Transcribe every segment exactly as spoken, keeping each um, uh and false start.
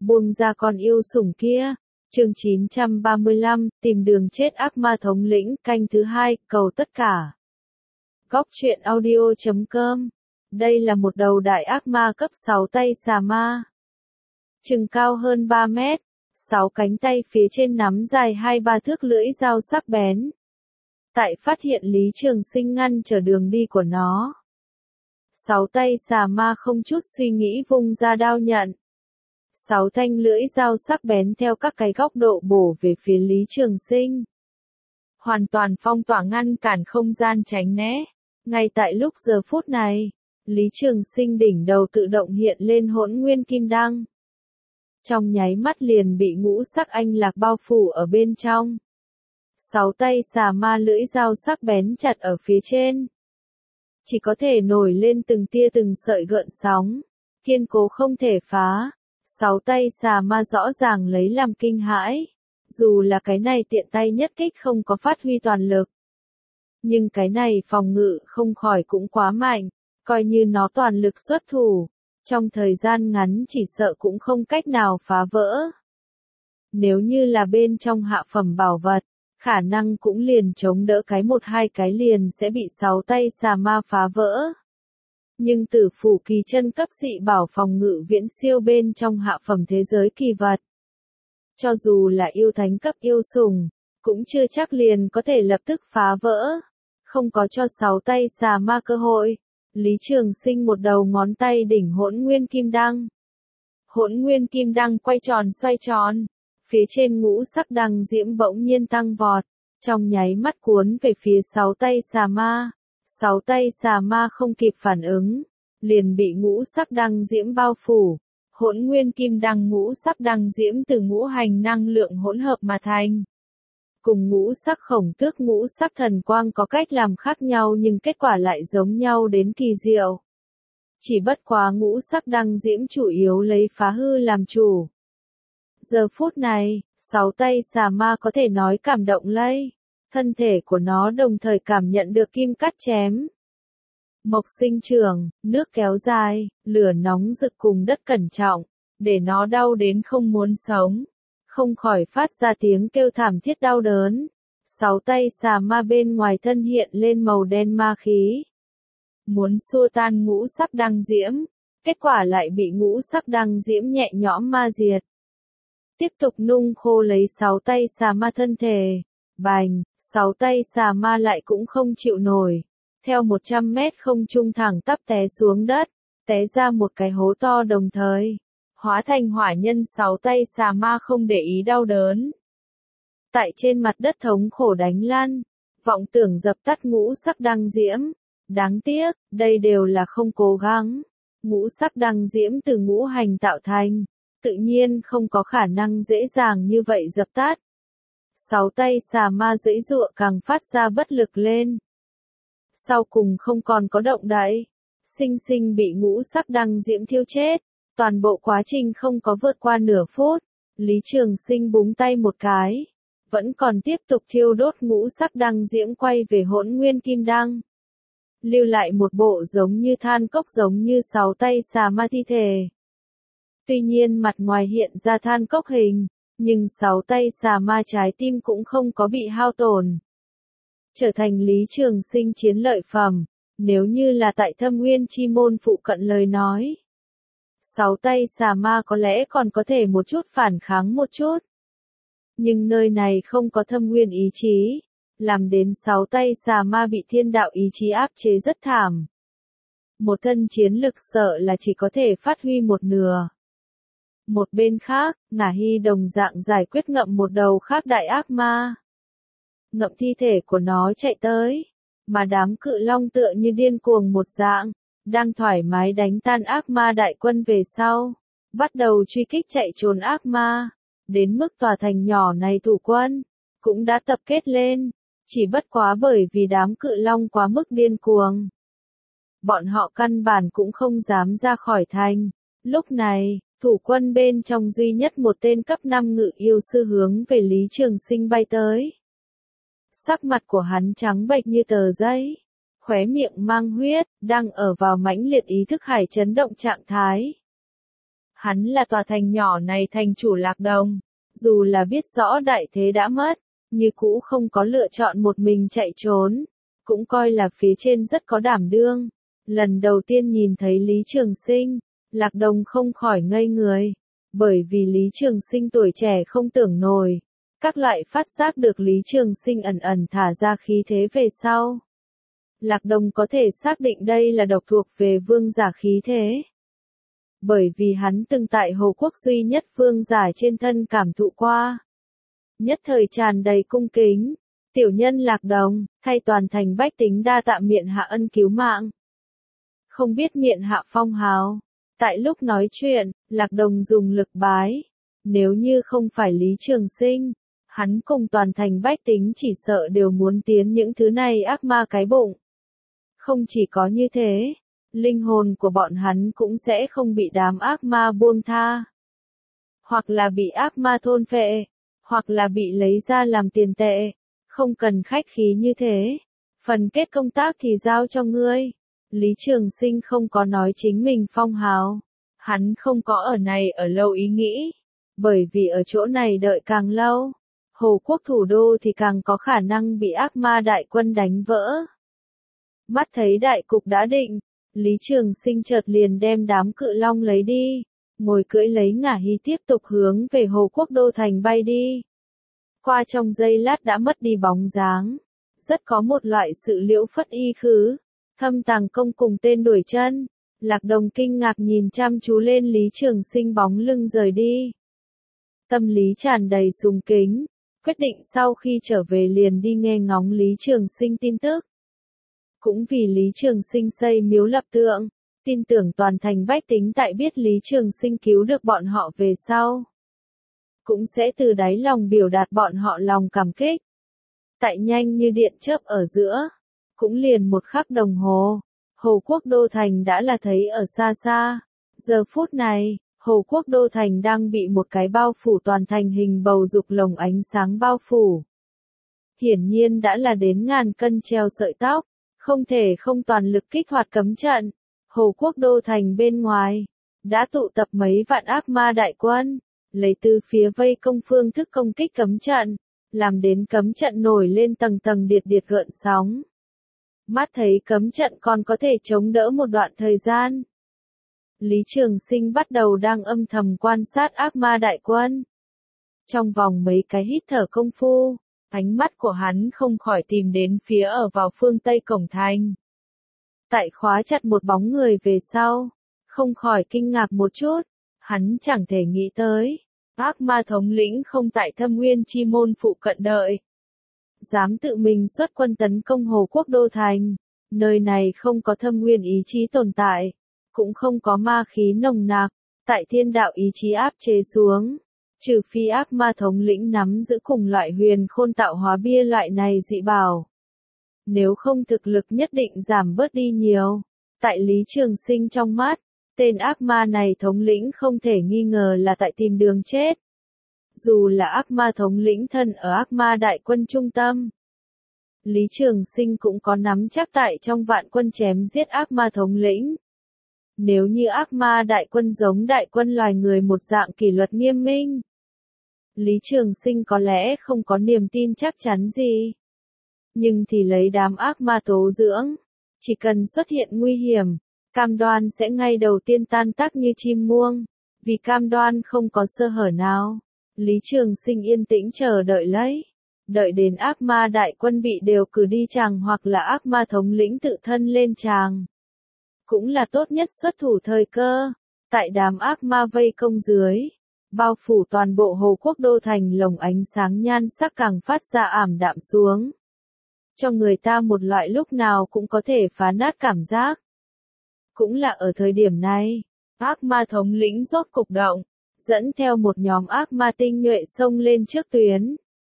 buông ra con yêu sủng kia. Chương chín trăm ba mươi lăm, tìm đường chết ác ma thống lĩnh, canh thứ hai, cầu tất cả. Góc truyện audio chấm com. Đây là một đầu đại ác ma cấp sáu tay xà ma. Chừng cao hơn ba mét, sáu cánh tay phía trên nắm dài hai ba thước lưỡi dao sắc bén. Tại phát hiện Lý Trường Sinh ngăn trở đường đi của nó. Sáu tay xà ma không chút suy nghĩ vung ra đao nhận. Sáu thanh lưỡi dao sắc bén theo các cái góc độ bổ về phía Lý Trường Sinh. Hoàn toàn phong tỏa ngăn cản không gian tránh né. Ngay tại lúc giờ phút này, Lý Trường Sinh đỉnh đầu tự động hiện lên hỗn nguyên kim đăng. Trong nháy mắt liền bị ngũ sắc anh lạc bao phủ ở bên trong. Sáu tay xà ma lưỡi dao sắc bén chặt ở phía trên. Chỉ có thể nổi lên từng tia từng sợi gợn sóng. Kiên cố không thể phá. Sáu tay xà ma rõ ràng lấy làm kinh hãi. Dù là cái này tiện tay nhất kích không có phát huy toàn lực. Nhưng cái này phòng ngự không khỏi cũng quá mạnh. Coi như nó toàn lực xuất thủ. Trong thời gian ngắn chỉ sợ cũng không cách nào phá vỡ. Nếu như là bên trong hạ phẩm bảo vật, khả năng cũng liền chống đỡ cái một hai cái liền sẽ bị sáu tay xà ma phá vỡ. Nhưng tử phủ kỳ chân cấp dị bảo phòng ngự viễn siêu bên trong hạ phẩm thế giới kỳ vật. Cho dù là yêu thánh cấp yêu sủng, cũng chưa chắc liền có thể lập tức phá vỡ. Không có cho sáu tay xà ma cơ hội. Lý Trường Sinh một đầu ngón tay đỉnh hỗn nguyên kim đăng. Hỗn nguyên kim đăng quay tròn xoay tròn. Phía trên ngũ sắc đăng diễm bỗng nhiên tăng vọt. Trong nháy mắt cuốn về phía sáu tay xà ma. Sáu tay xà ma không kịp phản ứng. Liền bị ngũ sắc đăng diễm bao phủ. Hỗn nguyên kim đăng ngũ sắc đăng diễm từ ngũ hành năng lượng hỗn hợp mà thành. Cùng ngũ sắc khổng tước ngũ sắc thần quang có cách làm khác nhau nhưng kết quả lại giống nhau đến kỳ diệu. Chỉ bất quá ngũ sắc đăng diễm chủ yếu lấy phá hư làm chủ. Giờ phút này, sáu tay xà ma có thể nói cảm động lây. Thân thể của nó đồng thời cảm nhận được kim cắt chém. Mộc sinh trưởng, nước kéo dài, lửa nóng rực cùng đất cẩn trọng, để nó đau đến không muốn sống. Không khỏi phát ra tiếng kêu thảm thiết đau đớn. Sáu tay xà ma bên ngoài thân hiện lên màu đen ma khí. Muốn xua tan ngũ sắc đăng diễm, kết quả lại bị ngũ sắc đăng diễm nhẹ nhõm ma diệt. Tiếp tục nung khô lấy sáu tay xà ma thân thể. Bành, sáu tay xà ma lại cũng không chịu nổi. Theo một trăm mét không trung thẳng tắp té xuống đất, té ra một cái hố to đồng thời. Hóa thành hỏa nhân sáu tay xà ma không để ý đau đớn. Tại trên mặt đất thống khổ đánh lăn, vọng tưởng dập tắt ngũ sắc đăng diễm. Đáng tiếc, đây đều là không cố gắng. Ngũ sắc đăng diễm từ ngũ hành tạo thành, tự nhiên không có khả năng dễ dàng như vậy dập tắt. Sáu tay xà ma giãy giụa càng phát ra bất lực lên. Sau cùng không còn có động đậy, sinh sinh bị ngũ sắc đăng diễm thiêu chết. Toàn bộ quá trình không có vượt qua nửa phút, Lý Trường Sinh búng tay một cái, vẫn còn tiếp tục thiêu đốt ngũ sắc đăng diễm quay về hỗn nguyên kim đăng. Lưu lại một bộ giống như than cốc giống như sáu tay xà ma thi thể. Tuy nhiên mặt ngoài hiện ra than cốc hình, nhưng sáu tay xà ma trái tim cũng không có bị hao tổn. Trở thành Lý Trường Sinh chiến lợi phẩm, nếu như là tại Thâm Nguyên Chi Môn phụ cận lời nói. Sáu tay xà ma có lẽ còn có thể một chút phản kháng một chút. Nhưng nơi này không có thâm nguyên ý chí, làm đến sáu tay xà ma bị thiên đạo ý chí áp chế rất thảm. Một thân chiến lực sợ là chỉ có thể phát huy một nửa. Một bên khác, Ngả Hy đồng dạng giải quyết ngậm một đầu khác đại ác ma. Ngậm thi thể của nó chạy tới, mà đám cự long tựa như điên cuồng một dạng. Đang thoải mái đánh tan ác ma đại quân về sau, bắt đầu truy kích chạy trốn ác ma, đến mức tòa thành nhỏ này thủ quân, cũng đã tập kết lên, chỉ bất quá bởi vì đám cự long quá mức điên cuồng. Bọn họ căn bản cũng không dám ra khỏi thành, lúc này, thủ quân bên trong duy nhất một tên cấp năm ngự yêu sư hướng về Lý Trường Sinh bay tới. Sắc mặt của hắn trắng bệch như tờ giấy. Khóe miệng mang huyết, đang ở vào mãnh liệt ý thức hải chấn động trạng thái. Hắn là tòa thành nhỏ này thành chủ Lạc Đồng, dù là biết rõ đại thế đã mất, như cũ không có lựa chọn một mình chạy trốn, cũng coi là phía trên rất có đảm đương. Lần đầu tiên nhìn thấy Lý Trường Sinh, Lạc Đồng không khỏi ngây người, bởi vì Lý Trường Sinh tuổi trẻ không tưởng nổi, các loại phát giác được Lý Trường Sinh ẩn ẩn thả ra khí thế về sau. Lạc Đồng có thể xác định đây là độc thuộc về vương giả khí thế. Bởi vì hắn từng tại Hồ Quốc duy nhất vương giả trên thân cảm thụ qua. Nhất thời tràn đầy cung kính, tiểu nhân Lạc Đồng, thay toàn thành bách tính đa tạ miện hạ ân cứu mạng. Không biết miện hạ phong hào. Tại lúc nói chuyện, Lạc Đồng dùng lực bái. Nếu như không phải Lý Trường Sinh, hắn cùng toàn thành bách tính chỉ sợ đều muốn tiến những thứ này ác ma cái bụng. Không chỉ có như thế, linh hồn của bọn hắn cũng sẽ không bị đám ác ma buông tha. Hoặc là bị ác ma thôn phệ, hoặc là bị lấy ra làm tiền tệ. Không cần khách khí như thế. Phần kết công tác thì giao cho ngươi. Lý Trường Sinh không có nói chính mình phong hào. Hắn không có ở này ở lâu ý nghĩ. Bởi vì ở chỗ này đợi càng lâu, Hồ Quốc thủ đô thì càng có khả năng bị ác ma đại quân đánh vỡ. Mắt thấy đại cục đã định, Lý Trường Sinh chợt liền đem đám cự long lấy đi, ngồi cưỡi lấy ngả hí tiếp tục hướng về Hồ Quốc đô thành bay đi. Qua trong giây lát đã mất đi bóng dáng, rất có một loại sự liễu phất y khứ, thâm tàng công cùng tên đuổi chân. Lạc Đồng kinh ngạc nhìn chăm chú lên Lý Trường Sinh bóng lưng rời đi. Tâm lý tràn đầy sùng kính, quyết định sau khi trở về liền đi nghe ngóng Lý Trường Sinh tin tức. Cũng vì Lý Trường Sinh xây miếu lập tượng, tin tưởng toàn thành bách tính tại biết Lý Trường Sinh cứu được bọn họ về sau. Cũng sẽ từ đáy lòng biểu đạt bọn họ lòng cảm kích. Tại nhanh như điện chớp ở giữa, cũng liền một khắc đồng hồ, Hồ Quốc đô thành đã là thấy ở xa xa. Giờ phút này, Hồ Quốc đô thành đang bị một cái bao phủ toàn thành hình bầu dục lồng ánh sáng bao phủ. Hiển nhiên đã là đến ngàn cân treo sợi tóc, không thể không toàn lực kích hoạt cấm trận. Hồ Quốc đô thành bên ngoài, đã tụ tập mấy vạn ác ma đại quân, lấy từ phía vây công phương thức công kích cấm trận, làm đến cấm trận nổi lên tầng tầng điệt điệt gợn sóng. Mắt thấy cấm trận còn có thể chống đỡ một đoạn thời gian. Lý Trường Sinh bắt đầu đang âm thầm quan sát ác ma đại quân. Trong vòng mấy cái hít thở công phu, ánh mắt của hắn không khỏi tìm đến phía ở vào phương Tây cổng thành. Tại khóa chặt một bóng người về sau, không khỏi kinh ngạc một chút, hắn chẳng thể nghĩ tới, ác ma thống lĩnh không tại Thâm Nguyên Chi Môn phụ cận đợi. Dám tự mình xuất quân tấn công Hồ Quốc đô thành, nơi này không có thâm nguyên ý chí tồn tại, cũng không có ma khí nồng nặc, tại thiên đạo ý chí áp chế xuống, trừ phi ác ma thống lĩnh nắm giữ cùng loại huyền khôn tạo hóa bia loại này dị bảo. Nếu không thực lực nhất định giảm bớt đi nhiều, tại Lý Trường Sinh trong mắt, tên ác ma này thống lĩnh không thể nghi ngờ là tại tìm đường chết. Dù là ác ma thống lĩnh thân ở ác ma đại quân trung tâm, Lý Trường Sinh cũng có nắm chắc tại trong vạn quân chém giết ác ma thống lĩnh. Nếu như ác ma đại quân giống đại quân loài người một dạng kỷ luật nghiêm minh, Lý Trường Sinh có lẽ không có niềm tin chắc chắn gì. Nhưng thì lấy đám ác ma tố dưỡng, chỉ cần xuất hiện nguy hiểm, cam đoan sẽ ngay đầu tiên tan tác như chim muông, vì cam đoan không có sơ hở nào. Lý Trường Sinh yên tĩnh chờ đợi lấy, đợi đến ác ma đại quân bị đều cử đi chàng hoặc là ác ma thống lĩnh tự thân lên chàng. Cũng là tốt nhất xuất thủ thời cơ, tại đám ác ma vây công dưới, bao phủ toàn bộ Hồ Quốc đô thành lồng ánh sáng nhan sắc càng phát ra ảm đạm xuống. Cho người ta một loại lúc nào cũng có thể phá nát cảm giác. Cũng là ở thời điểm này, ác ma thống lĩnh rốt cục động, dẫn theo một nhóm ác ma tinh nhuệ xông lên trước tuyến.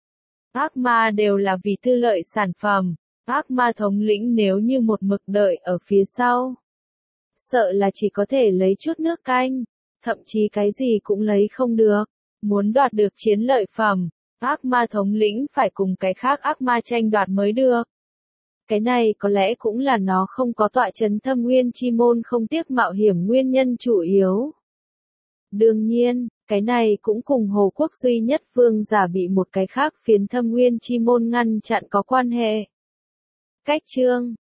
Ác ma đều là vì tư lợi sản phẩm, ác ma thống lĩnh nếu như một mực đợi ở phía sau, sợ là chỉ có thể lấy chút nước canh, thậm chí cái gì cũng lấy không được. Muốn đoạt được chiến lợi phẩm, ác ma thống lĩnh phải cùng cái khác ác ma tranh đoạt mới được. Cái này có lẽ cũng là nó không có tọa chấn Thâm Nguyên Chi Môn không tiếc mạo hiểm nguyên nhân chủ yếu. Đương nhiên, cái này cũng cùng Hồ Quốc duy nhất vương giả bị một cái khác phiến Thâm Nguyên Chi Môn ngăn chặn có quan hệ. Cách chương